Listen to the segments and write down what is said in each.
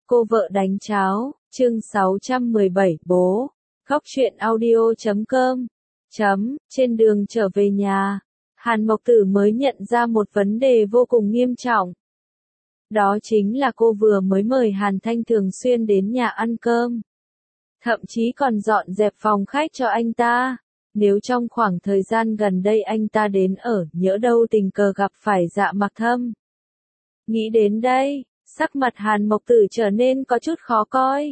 Cô vợ đánh cháo, chương 617 bố. Khóc chuyện audio.com. Trên đường trở về nhà, Hàn Mộc Tử mới nhận ra một vấn đề vô cùng nghiêm trọng. Đó chính là cô vừa mới mời Hàn Thanh thường xuyên đến nhà ăn cơm. Thậm chí còn dọn dẹp phòng khách cho anh ta. Nếu trong khoảng thời gian gần đây anh ta đến ở, nhỡ đâu tình cờ gặp phải Dạ Mặc Thâm. Nghĩ đến đây, sắc mặt Hàn Mộc Tử trở nên có chút khó coi.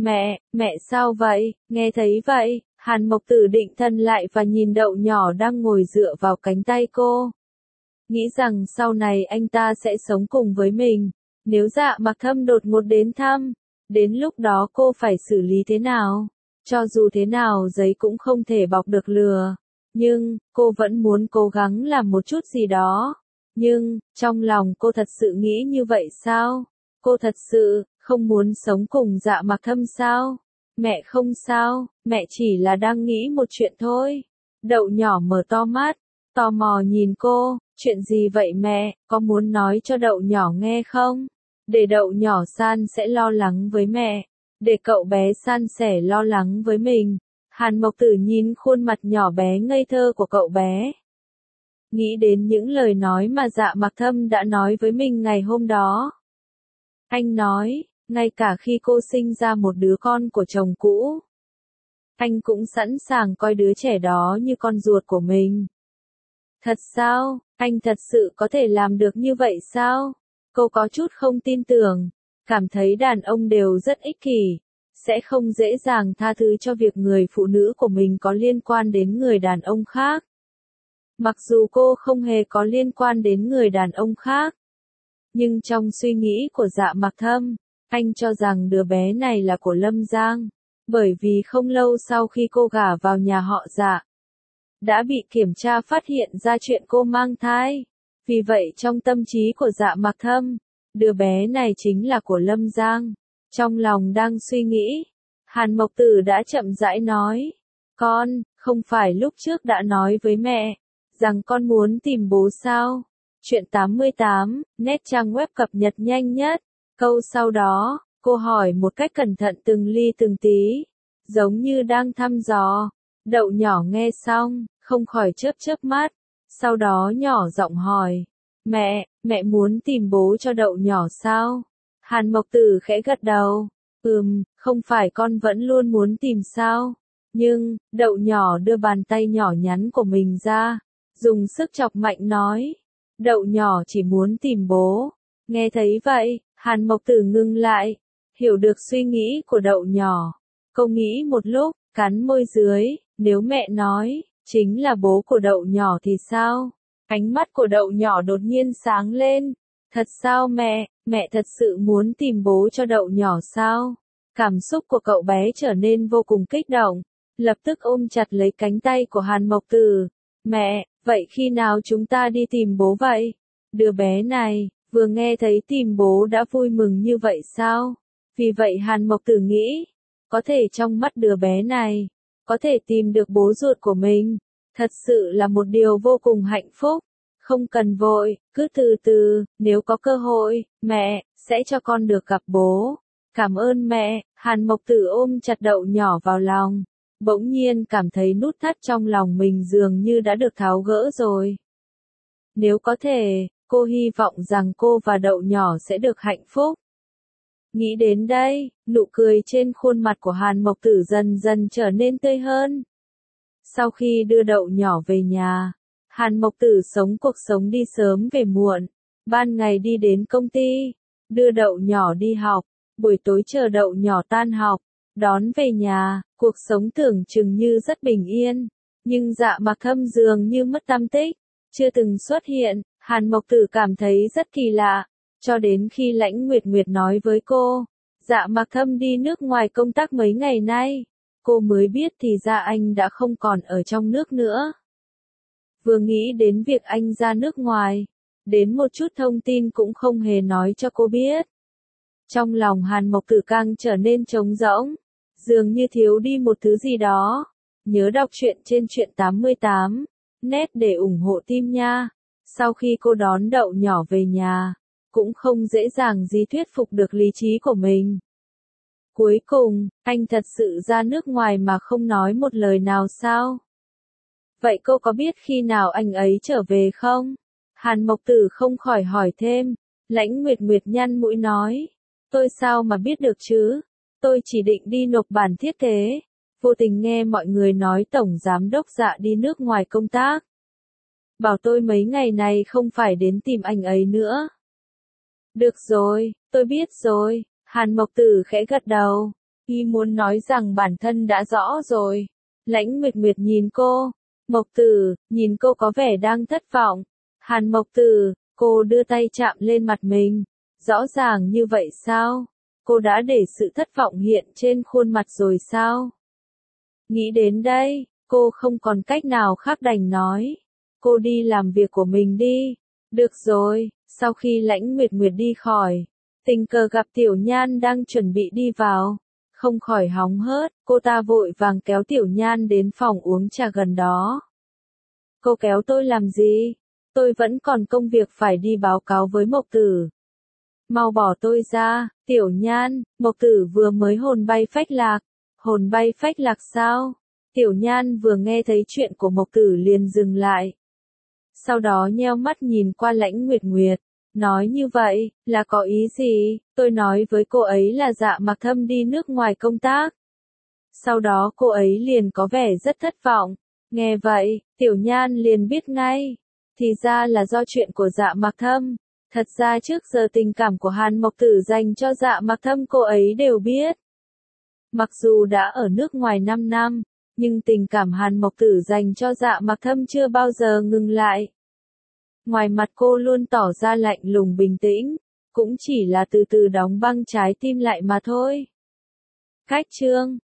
Mẹ sao vậy? Nghe thấy vậy, Hàn Mộc Tử định thần lại và nhìn Đậu Nhỏ đang ngồi dựa vào cánh tay cô. Nghĩ rằng sau này anh ta sẽ sống cùng với mình. Nếu Dạ Mặc Thâm đột ngột đến thăm, đến lúc đó cô phải xử lý thế nào? Cho dù thế nào giấy cũng không thể bọc được lừa. Nhưng, cô vẫn muốn cố gắng làm một chút gì đó. Nhưng, trong lòng cô thật sự nghĩ như vậy sao? Cô thật sự không muốn sống cùng Dạ Mặc Thâm sao? Mẹ không sao, mẹ chỉ là đang nghĩ một chuyện thôi. Đậu Nhỏ mở to mắt, tò mò nhìn cô, chuyện gì vậy mẹ, có muốn nói cho Đậu Nhỏ nghe không? Để Đậu Nhỏ san sẽ lo lắng với mẹ, để cậu bé san sẻ lo lắng với mình. Hàn Mộc Tử nhìn khuôn mặt nhỏ bé ngây thơ của cậu bé. Nghĩ đến những lời nói mà Dạ Mặc Thâm đã nói với mình ngày hôm đó. Anh nói, ngay cả khi cô sinh ra một đứa con của chồng cũ, anh cũng sẵn sàng coi đứa trẻ đó như con ruột của mình. Thật sao, anh thật sự có thể làm được như vậy sao? Cô có chút không tin tưởng, cảm thấy đàn ông đều rất ích kỷ, sẽ không dễ dàng tha thứ cho việc người phụ nữ của mình có liên quan đến người đàn ông khác. Mặc dù cô không hề có liên quan đến người đàn ông khác, nhưng trong suy nghĩ của Dạ Mặc Thâm, anh cho rằng đứa bé này là của Lâm Giang, bởi vì không lâu sau khi cô gả vào nhà họ Dạ, đã bị kiểm tra phát hiện ra chuyện cô mang thai. Vì vậy trong tâm trí của Dạ Mặc Thâm, đứa bé này chính là của Lâm Giang. Trong lòng đang suy nghĩ, Hàn Mộc Tử đã chậm rãi nói, con, không phải lúc trước đã nói với mẹ, rằng con muốn tìm bố sao? Chuyện 88, nét trang web cập nhật nhanh nhất. Câu sau đó, cô hỏi một cách cẩn thận từng ly từng tí, giống như đang thăm dò. Đậu Nhỏ nghe xong, không khỏi chớp mắt, sau đó nhỏ giọng hỏi, mẹ muốn tìm bố cho Đậu Nhỏ sao? Hàn Mộc Tử khẽ gật đầu, không phải con vẫn luôn muốn tìm sao? Nhưng, Đậu Nhỏ đưa bàn tay nhỏ nhắn của mình ra, dùng sức chọc mạnh nói, Đậu Nhỏ chỉ muốn tìm bố. Nghe thấy vậy, Hàn Mộc Tử ngưng lại, hiểu được suy nghĩ của Đậu Nhỏ. Cô nghĩ một lúc, cắn môi dưới, nếu mẹ nói, chính là bố của Đậu Nhỏ thì sao? Ánh mắt của Đậu Nhỏ đột nhiên sáng lên. Thật sao mẹ thật sự muốn tìm bố cho Đậu Nhỏ sao? Cảm xúc của cậu bé trở nên vô cùng kích động, lập tức ôm chặt lấy cánh tay của Hàn Mộc Tử. Mẹ, vậy khi nào chúng ta đi tìm bố vậy? Đứa bé này, vừa nghe thấy tìm bố đã vui mừng như vậy sao? Vì vậy Hàn Mộc Tử nghĩ, có thể trong mắt đứa bé này, có thể tìm được bố ruột của mình, thật sự là một điều vô cùng hạnh phúc. Không cần vội, cứ từ từ, nếu có cơ hội, mẹ sẽ cho con được gặp bố. Cảm ơn mẹ. Hàn Mộc Tử ôm chặt Đậu Nhỏ vào lòng, bỗng nhiên cảm thấy nút thắt trong lòng mình dường như đã được tháo gỡ rồi. Nếu có thể, cô hy vọng rằng cô và Đậu Nhỏ sẽ được hạnh phúc. Nghĩ đến đây, nụ cười trên khuôn mặt của Hàn Mộc Tử dần dần trở nên tươi hơn. Sau khi đưa Đậu Nhỏ về nhà, Hàn Mộc Tử sống cuộc sống đi sớm về muộn, ban ngày đi đến công ty, đưa Đậu Nhỏ đi học, buổi tối chờ Đậu Nhỏ tan học, đón về nhà, cuộc sống tưởng chừng như rất bình yên, nhưng Dạ Mặc Thâm dường như mất tăm tích, chưa từng xuất hiện. Hàn Mộc Tử cảm thấy rất kỳ lạ, cho đến khi Lãnh Nguyệt Nguyệt nói với cô, Dạ Mặc Thâm đi nước ngoài công tác mấy ngày nay, cô mới biết thì ra anh đã không còn ở trong nước nữa. Vừa nghĩ đến việc anh ra nước ngoài, đến một chút thông tin cũng không hề nói cho cô biết. Trong lòng Hàn Mộc Tử càng trở nên trống rỗng, dường như thiếu đi một thứ gì đó. Nhớ đọc truyện trên truyện 88, net để ủng hộ team nha. Sau khi cô đón Đậu Nhỏ về nhà, cũng không dễ dàng gì thuyết phục được lý trí của mình. Cuối cùng, anh thật sự ra nước ngoài mà không nói một lời nào sao? Vậy cô có biết khi nào anh ấy trở về không? Hàn Mộc Tử không khỏi hỏi thêm. Lãnh Nguyệt Nguyệt nhăn mũi nói. Tôi sao mà biết được chứ? Tôi chỉ định đi nộp bản thiết kế. Vô tình nghe mọi người nói Tổng Giám Đốc Dạ đi nước ngoài công tác. Bảo tôi mấy ngày này không phải đến tìm anh ấy nữa. Được rồi, tôi biết rồi. Hàn Mộc Tử khẽ gật đầu. Y muốn nói rằng bản thân đã rõ rồi. Lãnh Nguyệt Nguyệt nhìn cô. Mộc Tử, nhìn cô có vẻ đang thất vọng. Hàn Mộc Tử, cô đưa tay chạm lên mặt mình. Rõ ràng như vậy sao? Cô đã để sự thất vọng hiện trên khuôn mặt rồi sao? Nghĩ đến đây, cô không còn cách nào khác đành nói. Cô đi làm việc của mình đi. Được rồi, sau khi Lãnh Nguyệt Nguyệt đi khỏi, tình cờ gặp Tiểu Nhan đang chuẩn bị đi vào. Không khỏi hóng hớt, cô ta vội vàng kéo Tiểu Nhan đến phòng uống trà gần đó. Cô kéo tôi làm gì? Tôi vẫn còn công việc phải đi báo cáo với Mộc Tử. Mau bỏ tôi ra, Tiểu Nhan. Mộc Tử vừa mới hồn bay phách lạc. Hồn bay phách lạc sao? Tiểu Nhan vừa nghe thấy chuyện của Mộc Tử liền dừng lại. Sau đó nheo mắt nhìn qua Lãnh Nguyệt Nguyệt. Nói như vậy, là có ý gì? Tôi nói với cô ấy là Dạ Mặc Thâm đi nước ngoài công tác. Sau đó cô ấy liền có vẻ rất thất vọng. Nghe vậy, Tiểu Nhan liền biết ngay. Thì ra là do chuyện của Dạ Mặc Thâm. Thật ra trước giờ tình cảm của Hàn Mộc Tử dành cho Dạ Mặc Thâm cô ấy đều biết. Mặc dù đã ở nước ngoài 5 năm, nhưng tình cảm Hàn Mộc Tử dành cho Dạ Mặc Thâm chưa bao giờ ngừng lại. Ngoài mặt cô luôn tỏ ra lạnh lùng bình tĩnh, cũng chỉ là từ từ đóng băng trái tim lại mà thôi. Cách chương